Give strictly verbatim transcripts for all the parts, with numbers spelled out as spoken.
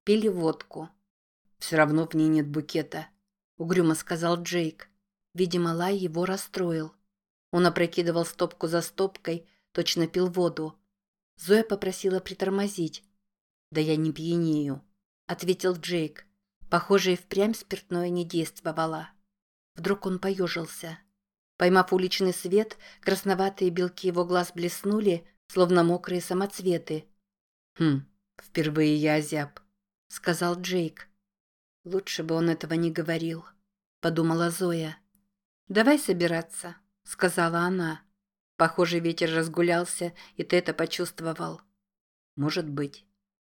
Пили водку. «Все равно в ней нет букета», — угрюмо сказал Джейк. Видимо, лай его расстроил. Он опрокидывал стопку за стопкой, точно пил воду. Зоя попросила притормозить. «Да я не пьянею», — ответил Джейк. Похоже, и впрямь спиртное не действовало. Вдруг он поежился. Поймав уличный свет, красноватые белки его глаз блеснули, словно мокрые самоцветы. «Хм, впервые я озяб», — сказал Джейк. «Лучше бы он этого не говорил», — подумала Зоя. «Давай собираться», — сказала она. Похоже, ветер разгулялся, и ты это почувствовал. «Может быть».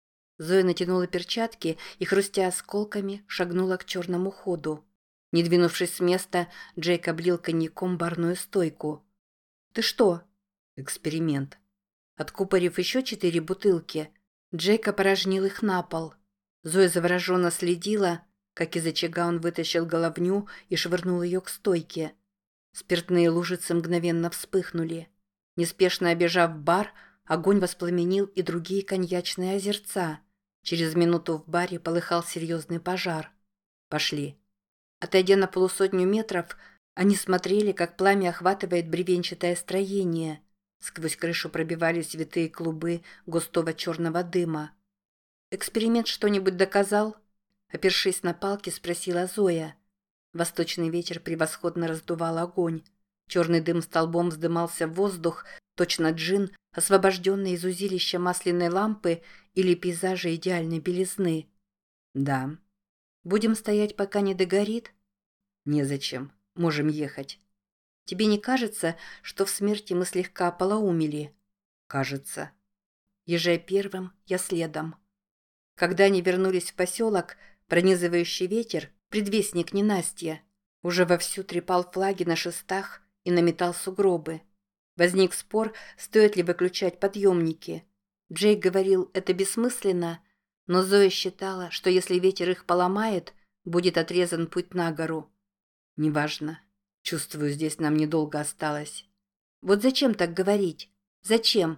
Зоя натянула перчатки и, хрустя осколками, шагнула к черному ходу. Не двинувшись с места, Джейк облил коньяком барную стойку. «Ты что?» «Эксперимент». Откупорив еще четыре бутылки, Джейк опорожнил их на пол. Зоя завороженно следила, как из очага он вытащил головню и швырнул ее к стойке. Спиртные лужицы мгновенно вспыхнули. Неспешно обежав бар, огонь воспламенил и другие коньячные озерца. Через минуту в баре полыхал серьезный пожар. «Пошли». Отойдя на полусотню метров, они смотрели, как пламя охватывает бревенчатое строение. Сквозь крышу пробивались витые клубы густого черного дыма. «Эксперимент что-нибудь доказал?» Опершись на палки, спросила Зоя. Восточный ветер превосходно раздувал огонь. Черный дым столбом вздымался в воздух, точно джин, освобожденный из узилища масляной лампы или пейзажа идеальной белизны. «Да». «Будем стоять, пока не догорит?» «Незачем. Можем ехать». «Тебе не кажется, что в смерти мы слегка ополоумели?» «Кажется». Езжай первым, я следом. Когда они вернулись в поселок, пронизывающий ветер, предвестник ненастья, уже вовсю трепал флаги на шестах и наметал сугробы. Возник спор, стоит ли выключать подъемники. Джейк говорил, это бессмысленно, но Зоя считала, что если ветер их поломает, будет отрезан путь на гору. «Неважно. Чувствую, здесь нам недолго осталось». «Вот зачем так говорить? Зачем?»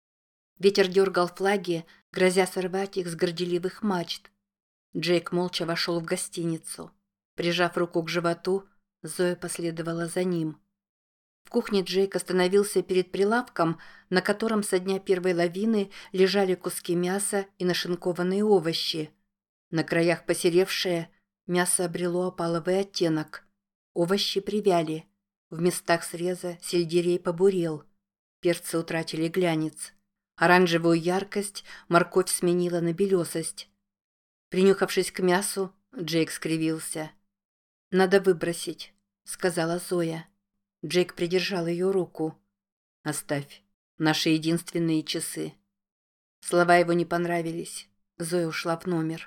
Ветер дергал флаги, грозя сорвать их с горделивых мачт. Джейк молча вошел в гостиницу. Прижав руку к животу, Зоя последовала за ним. В кухне Джейк остановился перед прилавком, на котором со дня первой лавины лежали куски мяса и нашинкованные овощи. На краях посеревшее, мясо обрело опаловый оттенок. Овощи привяли. В местах среза сельдерей побурел. Перцы утратили глянец. Оранжевую яркость морковь сменила на белесость. Принюхавшись к мясу, Джейк скривился. «Надо выбросить», — сказала Зоя. Джейк придержал ее руку. «Оставь. Наши единственные часы». Слова его не понравились. Зоя ушла в номер.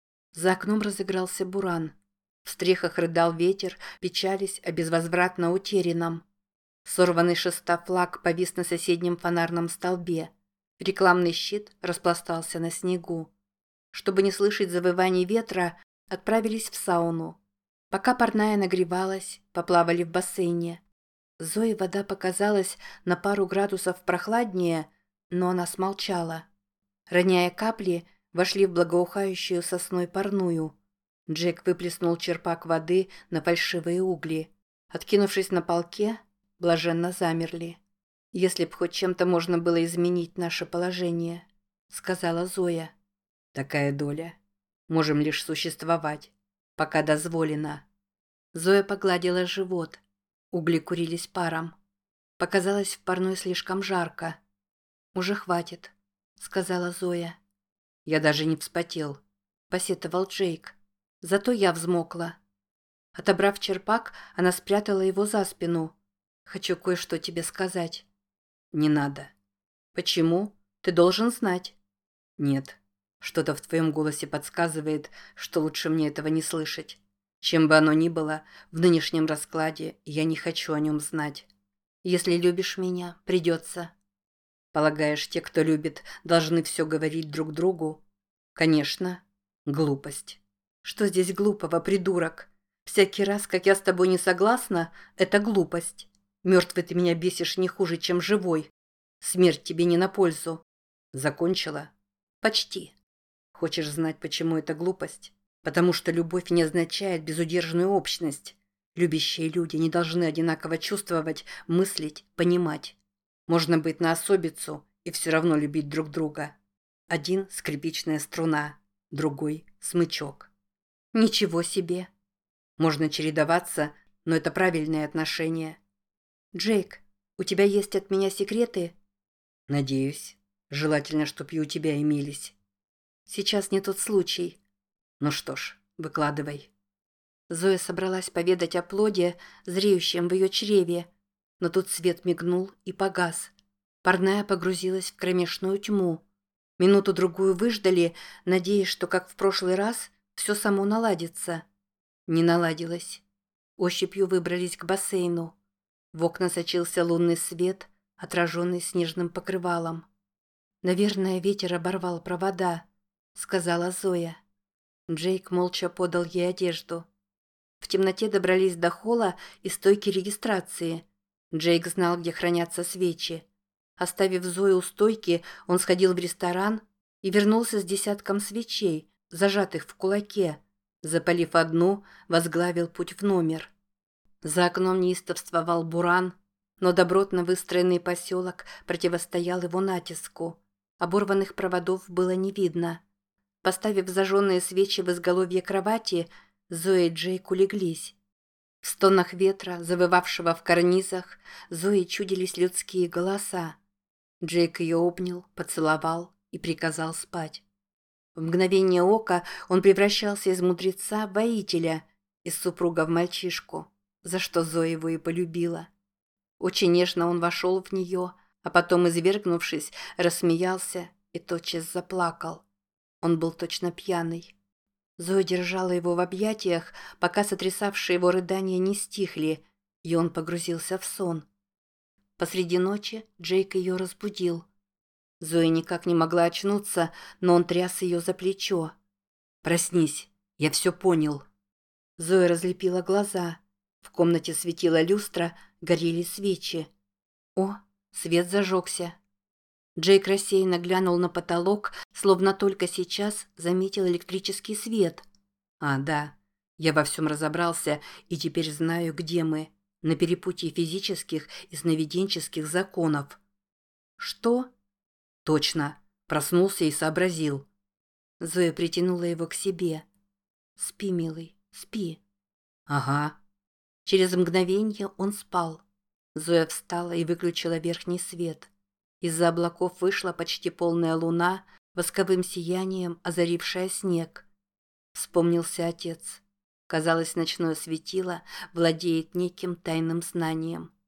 За окном разыгрался буран. В стрехах рыдал ветер, печались о безвозвратно утерянном. Сорванный шеста флаг повис на соседнем фонарном столбе. Рекламный щит распластался на снегу. Чтобы не слышать завываний ветра, отправились в сауну. Пока парная нагревалась, поплавали в бассейне. Зое вода показалась на пару градусов прохладнее, но она смолчала. Роняя капли, вошли в благоухающую сосной парную. Джек выплеснул черпак воды на фальшивые угли. Откинувшись на полке, блаженно замерли. «Если б хоть чем-то можно было изменить наше положение», — сказала Зоя. «Такая доля. Можем лишь существовать, пока дозволено». Зоя погладила живот. Угли курились паром. Показалось в парной слишком жарко. «Уже хватит», — сказала Зоя. «Я даже не вспотел», — посетовал Джейк. «Зато я взмокла». Отобрав черпак, она спрятала его за спину. «Хочу кое-что тебе сказать». «Не надо». «Почему? Ты должен знать». «Нет. Что-то в твоем голосе подсказывает, что лучше мне этого не слышать. Чем бы оно ни было, в нынешнем раскладе я не хочу о нем знать. Если любишь меня, придется». «Полагаешь, те, кто любит, должны все говорить друг другу?» «Конечно. Глупость». «Что здесь глупого, придурок? Всякий раз, как я с тобой не согласна, это глупость. Мертвый ты меня бесишь не хуже, чем живой. Смерть тебе не на пользу». «Закончила?» «Почти». Хочешь знать, почему это глупость? Потому что любовь не означает безудержную общность. Любящие люди не должны одинаково чувствовать, мыслить, понимать. Можно быть на особицу и все равно любить друг друга. Один – скрипичная струна, другой – смычок. Ничего себе. Можно чередоваться, но это правильные отношения. Джейк, у тебя есть от меня секреты? Надеюсь. Желательно, чтоб и у тебя имелись. Сейчас не тот случай. Ну что ж, выкладывай. Зоя собралась поведать о плоде, зреющем в ее чреве, но тут свет мигнул и погас. Парная погрузилась в кромешную тьму. Минуту-другую выждали, надеясь, что, как в прошлый раз, все само наладится. Не наладилось. Ощупью выбрались к бассейну. В окна сочился лунный свет, отраженный снежным покрывалом. «Наверное, ветер оборвал провода», — сказала Зоя. Джейк молча подал ей одежду. В темноте добрались до холла и стойки регистрации. Джейк знал, где хранятся свечи. Оставив Зою у стойки, он сходил в ресторан и вернулся с десятком свечей, зажатых в кулаке. Запалив одну, возглавил путь в номер. За окном неистовствовал буран, но добротно выстроенный поселок противостоял его натиску. Оборванных проводов было не видно. Поставив зажженные свечи в изголовье кровати, Зоя и Джейк улеглись. В стонах ветра, завывавшего в карнизах, Зое чудились людские голоса. Джейк ее обнял, поцеловал и приказал спать. В мгновение ока он превращался из мудреца в воителя, из супруга в мальчишку, за что Зоя его и полюбила. Очень нежно он вошел в нее, а потом, извергнувшись, рассмеялся и тотчас заплакал. Он был точно пьяный. Зоя держала его в объятиях, пока сотрясавшие его рыдания не стихли, и он погрузился в сон. Посреди ночи Джейк ее разбудил. Зоя никак не могла очнуться, но он тряс ее за плечо. «Проснись, я все понял». Зоя разлепила глаза. В комнате светила люстра, горели свечи. О, свет зажегся. Джейк рассеянно глянул на потолок, словно только сейчас заметил электрический свет. «А, да, я во всем разобрался и теперь знаю, где мы, на перепутье физических и сновиденческих законов». «Что?» «Точно, проснулся и сообразил». Зоя притянула его к себе. «Спи, милый, спи». «Ага». Через мгновение он спал. Зоя встала и выключила верхний свет. Из-за облаков вышла почти полная луна, восковым сиянием озарившая снег. Вспомнился отец. Казалось, ночное светило владеет неким тайным знанием.